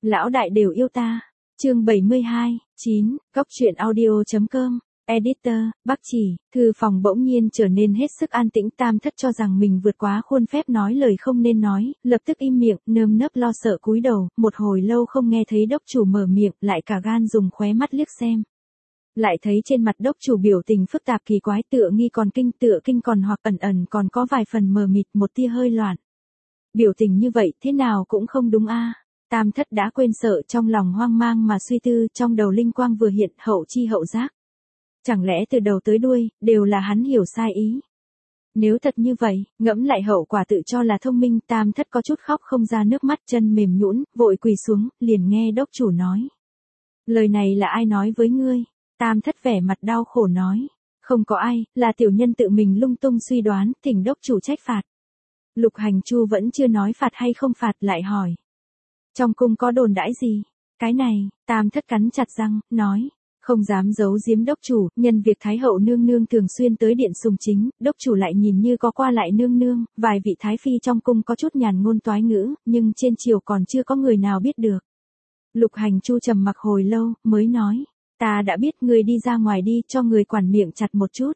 Lão đại đều yêu ta. Chương 72, 9, Góc truyện audio.com. Editor, Bắc Chỉ. Thư phòng bỗng nhiên trở nên hết sức an tĩnh. Tam Thất cho rằng mình vượt quá khuôn phép nói lời không nên nói, lập tức im miệng, nơm nớp lo sợ cúi đầu, một hồi lâu không nghe thấy đốc chủ mở miệng, lại cả gan dùng khóe mắt liếc xem. Lại thấy trên mặt đốc chủ biểu tình phức tạp kỳ quái, tựa nghi còn kinh, tựa kinh còn hoặc ẩn ẩn còn có vài phần mờ mịt, một tia hơi loạn. Biểu tình như vậy thế nào cũng không đúng a. Tam Thất đã quên sợ, trong lòng hoang mang mà suy tư, trong đầu linh quang vừa hiện, hậu chi hậu giác. Chẳng lẽ từ đầu tới đuôi, đều là hắn hiểu sai ý? Nếu thật như vậy, ngẫm lại hậu quả tự cho là thông minh, Tam Thất có chút khóc không ra nước mắt, chân mềm nhũn, vội quỳ xuống, liền nghe đốc chủ nói. Lời này là ai nói với ngươi? Tam Thất vẻ mặt đau khổ nói. Không có ai, là tiểu nhân tự mình lung tung suy đoán, thỉnh đốc chủ trách phạt. Lục Hành Chu vẫn chưa nói phạt hay không phạt, lại hỏi. Trong cung có đồn đãi gì? Cái này, Tam Thất cắn chặt răng, nói. Không dám giấu giếm đốc chủ, nhân việc Thái hậu nương nương thường xuyên tới điện sùng chính, đốc chủ lại nhìn như có qua lại nương nương, vài vị thái phi trong cung có chút nhàn ngôn toái ngữ, nhưng trên triều còn chưa có người nào biết được. Lục Hành Chu trầm mặc hồi lâu, mới nói. Ta đã biết, người đi ra ngoài đi, cho người quản miệng chặt một chút.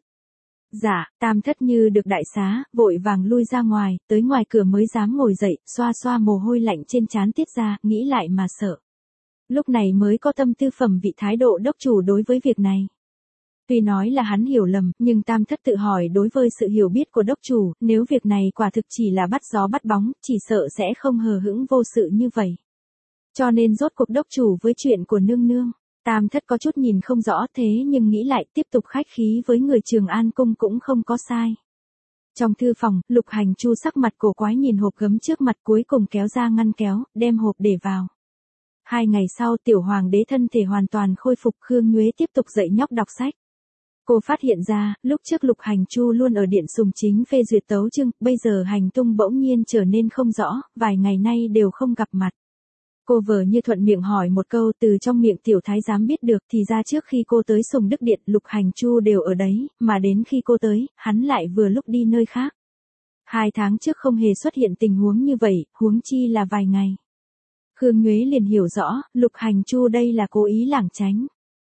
Dạ, Tam Thất như được đại xá, vội vàng lui ra ngoài, tới ngoài cửa mới dám ngồi dậy, xoa xoa mồ hôi lạnh trên trán tiết ra, nghĩ lại mà sợ. Lúc này mới có tâm tư phẩm vị thái độ đốc chủ đối với việc này. Tuy nói là hắn hiểu lầm, nhưng Tam Thất tự hỏi đối với sự hiểu biết của đốc chủ, nếu việc này quả thực chỉ là bắt gió bắt bóng, chỉ sợ sẽ không hờ hững vô sự như vậy. Cho nên rốt cuộc đốc chủ với chuyện của nương nương. Tam Thất có chút nhìn không rõ, thế nhưng nghĩ lại tiếp tục khách khí với người Trường An cung cũng không có sai. Trong thư phòng, Lục Hành Chu sắc mặt cổ quái nhìn hộp gấm trước mặt, cuối cùng kéo ra ngăn kéo, đem hộp để vào. 2 ngày sau, tiểu hoàng đế thân thể hoàn toàn khôi phục, Khương Nhuế tiếp tục dạy nhóc đọc sách. Cô phát hiện ra, lúc trước Lục Hành Chu luôn ở điện sùng chính phê duyệt tấu chương, bây giờ hành tung bỗng nhiên trở nên không rõ, vài ngày nay đều không gặp mặt. Cô vờ như thuận miệng hỏi một câu, từ trong miệng tiểu thái giám biết được, thì ra trước khi cô tới Sùng Đức Điện, Lục Hành Chu đều ở đấy, mà đến khi cô tới, hắn lại vừa lúc đi nơi khác. 2 tháng trước không hề xuất hiện tình huống như vậy, huống chi là vài ngày. Khương Nhuế liền hiểu rõ, Lục Hành Chu đây là cố ý lảng tránh.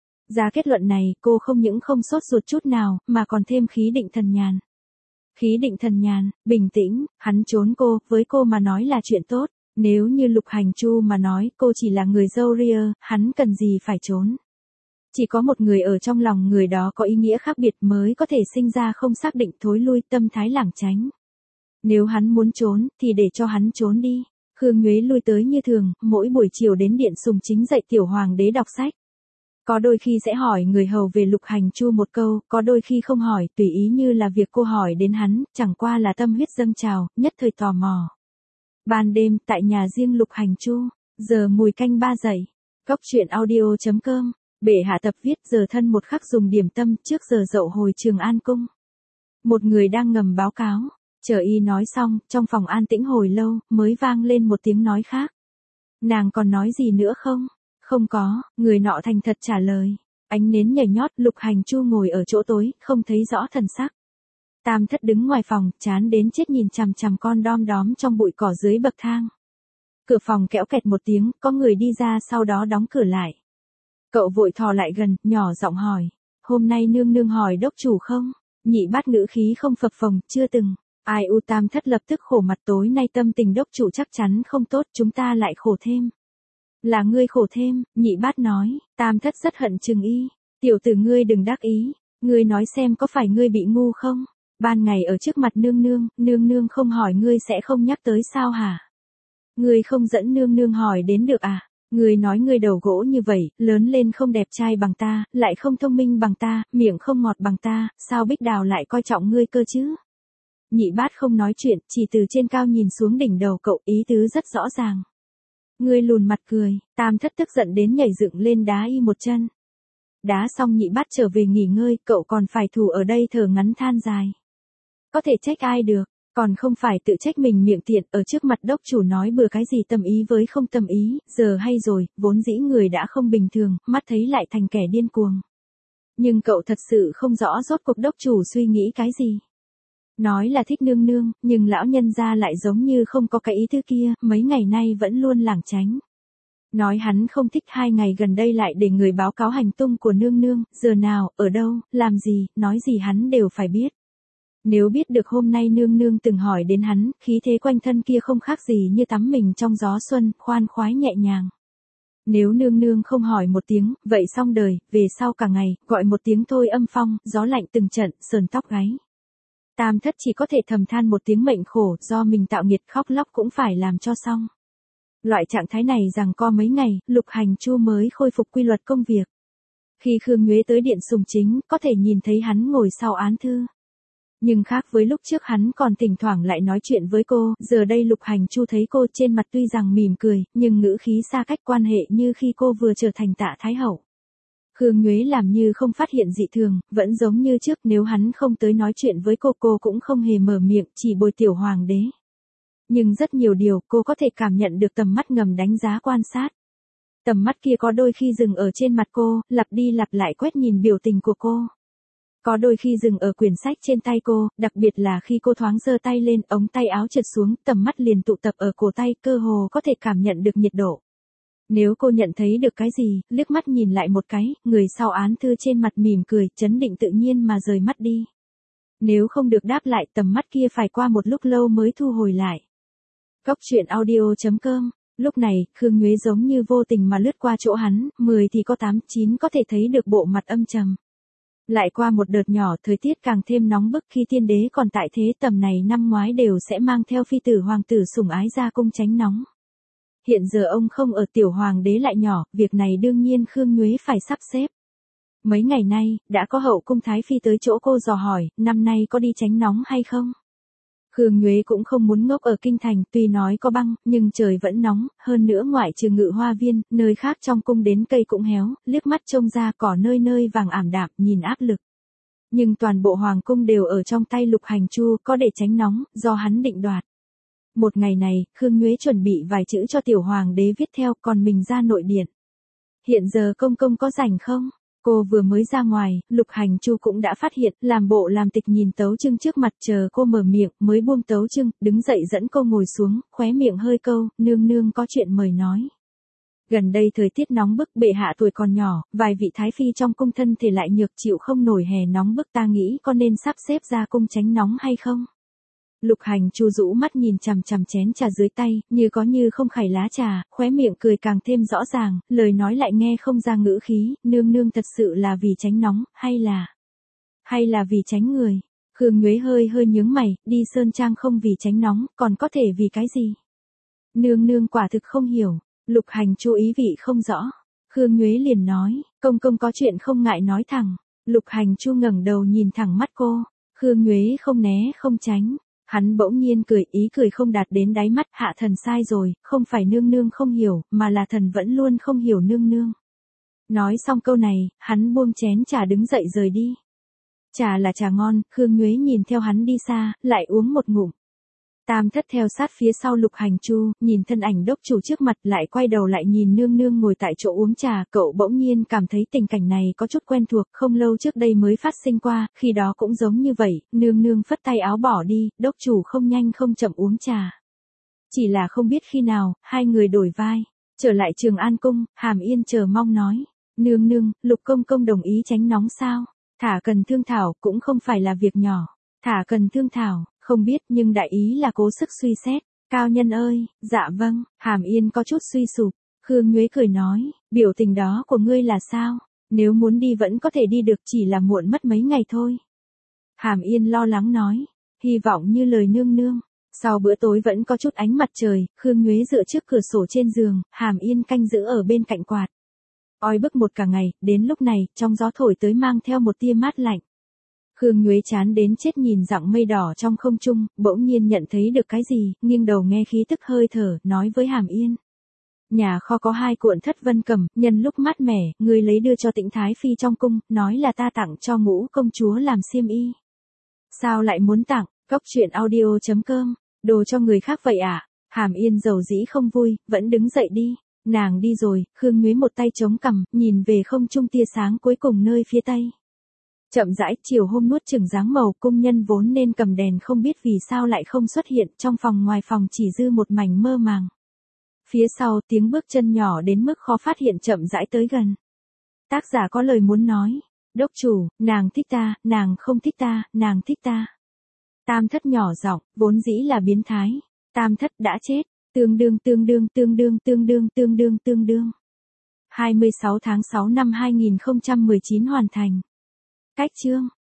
Ra kết luận này, cô không những không sốt ruột chút nào, mà còn thêm khí định thần nhàn. Khí định thần nhàn, bình tĩnh, hắn trốn cô, với cô mà nói là chuyện tốt. Nếu như Lục Hành Chu mà nói cô chỉ là người dâu ria, hắn cần gì phải trốn. Chỉ có một người ở trong lòng người đó có ý nghĩa khác biệt mới có thể sinh ra không xác định thối lui tâm thái lảng tránh. Nếu hắn muốn trốn, thì để cho hắn trốn đi. Khương Nhuế lui tới như thường, mỗi buổi chiều đến điện sùng chính dạy tiểu hoàng đế đọc sách. Có đôi khi sẽ hỏi người hầu về Lục Hành Chu một câu, có đôi khi không hỏi, tùy ý như là việc cô hỏi đến hắn, chẳng qua là tâm huyết dâng trào, nhất thời tò mò. Ban đêm, tại nhà riêng Lục Hành Chu, giờ mùi canh 3 dậy. Góc truyện audio.com, bệ hạ tập viết giờ thân một khắc dùng điểm tâm trước giờ dậu hồi Trường An cung. Một người đang ngầm báo cáo, chờ y nói xong, trong phòng an tĩnh hồi lâu, mới vang lên một tiếng nói khác. Nàng còn nói gì nữa không? Không có, người nọ thành thật trả lời. Ánh nến nhảy nhót, Lục Hành Chu ngồi ở chỗ tối, không thấy rõ thần sắc. Tam Thất đứng ngoài phòng, chán đến chết nhìn chằm chằm con đom đóm trong bụi cỏ dưới bậc thang. Cửa phòng kéo kẹt một tiếng, có người đi ra sau đó đóng cửa lại. Cậu vội thò lại gần, nhỏ giọng hỏi. Hôm nay nương nương hỏi đốc chủ không? Nhị Bát ngữ khí không phập phồng, chưa từng. Ai u. Tam Thất lập tức khổ mặt, tối nay tâm tình đốc chủ chắc chắn không tốt, chúng ta lại khổ thêm. Là ngươi khổ thêm, Nhị Bát nói. Tam Thất rất hận chừng y. Tiểu tử ngươi đừng đắc ý. Ngươi nói xem có phải ngươi bị ngu không? Ban ngày ở trước mặt nương nương không hỏi ngươi sẽ không nhắc tới sao hả? Ngươi không dẫn nương nương hỏi đến được à? Ngươi nói ngươi đầu gỗ như vậy, lớn lên không đẹp trai bằng ta, lại không thông minh bằng ta, miệng không ngọt bằng ta, sao Bích Đào lại coi trọng ngươi cơ chứ? Nhị Bát không nói chuyện, chỉ từ trên cao nhìn xuống đỉnh đầu cậu, ý tứ rất rõ ràng. Ngươi lùn mặt cười, Tam Thất tức giận đến nhảy dựng lên đá y một chân. Đá xong Nhị Bát trở về nghỉ ngơi, cậu còn phải thủ ở đây thở ngắn than dài. Có thể trách ai được, còn không phải tự trách mình miệng tiện, ở trước mặt đốc chủ nói bừa cái gì tâm ý với không tâm ý, giờ hay rồi, vốn dĩ người đã không bình thường, mắt thấy lại thành kẻ điên cuồng. Nhưng cậu thật sự không rõ rốt cuộc đốc chủ suy nghĩ cái gì. Nói là thích nương nương, nhưng lão nhân gia lại giống như không có cái ý thứ kia, mấy ngày nay vẫn luôn lảng tránh. Nói hắn không thích 2 ngày gần đây lại để người báo cáo hành tung của nương nương, giờ nào, ở đâu, làm gì, nói gì hắn đều phải biết. Nếu biết được hôm nay nương nương từng hỏi đến hắn, khí thế quanh thân kia không khác gì như tắm mình trong gió xuân, khoan khoái nhẹ nhàng. Nếu nương nương không hỏi một tiếng, vậy xong đời, về sau cả ngày, gọi một tiếng thôi âm phong, gió lạnh từng trận, sờn tóc gáy. Tam thất chỉ có thể thầm than một tiếng mệnh khổ, do mình tạo nghiệt khóc lóc cũng phải làm cho xong. Loại trạng thái này rằng co mấy ngày, Lục Hành Chu mới khôi phục quy luật công việc. Khi Khương Nhuế tới điện sùng chính, có thể nhìn thấy hắn ngồi sau án thư. Nhưng khác với lúc trước hắn còn thỉnh thoảng lại nói chuyện với cô, giờ đây Lục Hành Chu thấy cô trên mặt tuy rằng mỉm cười, nhưng ngữ khí xa cách quan hệ như khi cô vừa trở thành Tạ Thái Hậu. Khương Nhuế làm như không phát hiện dị thường, vẫn giống như trước, nếu hắn không tới nói chuyện với cô cũng không hề mở miệng, chỉ bồi tiểu hoàng đế. Nhưng rất nhiều điều cô có thể cảm nhận được tầm mắt ngầm đánh giá quan sát. Tầm mắt kia có đôi khi dừng ở trên mặt cô, lặp đi lặp lại quét nhìn biểu tình của cô. Có đôi khi dừng ở quyển sách trên tay cô, đặc biệt là khi cô thoáng giơ tay lên, ống tay áo trượt xuống, tầm mắt liền tụ tập ở cổ tay, cơ hồ có thể cảm nhận được nhiệt độ. Nếu cô nhận thấy được cái gì, liếc mắt nhìn lại một cái, người sau án thư trên mặt mỉm cười, trấn định tự nhiên mà rời mắt đi. Nếu không được đáp lại, tầm mắt kia phải qua một lúc lâu mới thu hồi lại. Cốc truyện audio.com. Lúc này, Khương Nhuế giống như vô tình mà lướt qua chỗ hắn, 10 thì có 8, 9 có thể thấy được bộ mặt âm trầm. Lại qua một đợt nhỏ, thời tiết càng thêm nóng bức, khi tiên đế còn tại thế tầm này năm ngoái đều sẽ mang theo phi tử hoàng tử sủng ái ra cung tránh nóng. Hiện giờ ông không ở, tiểu hoàng đế lại nhỏ, việc này đương nhiên Khương Nhuế phải sắp xếp. Mấy ngày nay, đã có hậu cung thái phi tới chỗ cô dò hỏi, năm nay có đi tránh nóng hay không? Khương Nhuế cũng không muốn ngốc ở kinh thành, tuy nói có băng, nhưng trời vẫn nóng, hơn nữa ngoại trừ Ngự Hoa Viên, nơi khác trong cung đến cây cũng héo, liếc mắt trông ra cỏ nơi nơi vàng ảm đạm, nhìn áp lực. Nhưng toàn bộ hoàng cung đều ở trong tay Lục Hành Chu, có để tránh nóng, do hắn định đoạt. Một ngày này, Khương Nhuế chuẩn bị vài chữ cho tiểu hoàng đế viết theo, còn mình ra nội điện. Hiện giờ công công có rảnh không? Cô vừa mới ra ngoài, Lục Hành Chu cũng đã phát hiện, làm bộ làm tịch nhìn tấu chương trước mặt, chờ cô mở miệng, mới buông tấu chương, đứng dậy dẫn cô ngồi xuống, khóe miệng hơi câu, nương nương có chuyện mời nói. Gần đây thời tiết nóng bức, bệ hạ tuổi còn nhỏ, vài vị thái phi trong cung thân thể lại nhược chịu không nổi hè nóng bức, ta nghĩ có nên sắp xếp ra cung tránh nóng hay không? Lục Hành Chu rũ mắt nhìn chằm chằm chén trà dưới tay, như có như không khải lá trà, khóe miệng cười càng thêm rõ ràng, lời nói lại nghe không ra ngữ khí, nương nương thật sự là vì tránh nóng, hay là vì tránh người. Khương Nhuế hơi nhướng mày, đi sơn trang không vì tránh nóng, còn có thể vì cái gì? Nương nương quả thực không hiểu. Lục Hành Chu ý vị không rõ. Khương Nhuế liền nói, công công có chuyện không ngại nói thẳng. Lục Hành Chu ngẩng đầu nhìn thẳng mắt cô. Khương Nhuế không né không tránh. Hắn bỗng nhiên cười, ý cười không đạt đến đáy mắt, hạ thần sai rồi, không phải nương nương không hiểu, mà là thần vẫn luôn không hiểu nương nương. Nói xong câu này, hắn buông chén trà đứng dậy rời đi. Trà là trà ngon, Khương Nhuế nhìn theo hắn đi xa, lại uống một ngụm. Tam thất theo sát phía sau Lục Hành Chu, nhìn thân ảnh đốc chủ trước mặt, lại quay đầu lại nhìn nương nương ngồi tại chỗ uống trà, cậu bỗng nhiên cảm thấy tình cảnh này có chút quen thuộc, không lâu trước đây mới phát sinh qua, khi đó cũng giống như vậy, nương nương phất tay áo bỏ đi, đốc chủ không nhanh không chậm uống trà. Chỉ là không biết khi nào, hai người đổi vai, trở lại Trường An cung, Hàm Yên chờ mong nói, nương nương, Lục công công đồng ý tránh nóng sao? Thả cần thương thảo, cũng không phải là việc nhỏ. Thả cần thương thảo, không biết, nhưng đại ý là cố sức suy xét. Cao nhân ơi, dạ vâng. Hàm Yên có chút suy sụp. Khương Nhuế cười nói, biểu tình đó của ngươi là sao? Nếu muốn đi vẫn có thể đi được, chỉ là muộn mất mấy ngày thôi. Hàm Yên lo lắng nói, hy vọng như lời nương nương. Sau bữa tối vẫn có chút ánh mặt trời, Khương Nhuế dựa trước cửa sổ trên giường, Hàm Yên canh giữ ở bên cạnh quạt. Oi bức một cả ngày, đến lúc này, trong gió thổi tới mang theo một tia mát lạnh. Khương Nhuế chán đến chết nhìn dặng mây đỏ trong không trung, bỗng nhiên nhận thấy được cái gì, nghiêng đầu nghe khí tức hơi thở, nói với Hàm Yên. Nhà kho có 2 cuộn Thất Vân Cầm, nhân lúc mát mẻ, ngươi lấy đưa cho Tĩnh Thái Phi trong cung, nói là ta tặng cho Ngũ công chúa làm xiêm y. Sao lại muốn tặng? Cốc truyện audio.com, đồ cho người khác vậy à? Hàm Yên dầu dĩ không vui, vẫn đứng dậy đi. Nàng đi rồi, Khương Nhuế một tay chống cằm, nhìn về không trung tia sáng cuối cùng nơi phía tây. Chậm rãi, chiều hôm nuốt chừng dáng màu, cung nhân vốn nên cầm đèn không biết vì sao lại không xuất hiện, trong phòng ngoài phòng chỉ dư một mảnh mơ màng. Phía sau tiếng bước chân nhỏ đến mức khó phát hiện chậm rãi tới gần. Tác giả có lời muốn nói. Đốc chủ, nàng thích ta, nàng không thích ta, nàng thích ta. Tam thất nhỏ giọng, vốn dĩ là biến thái. Tam thất đã chết. Tương đương. 26 tháng 6 năm 2019 hoàn thành. Cách chương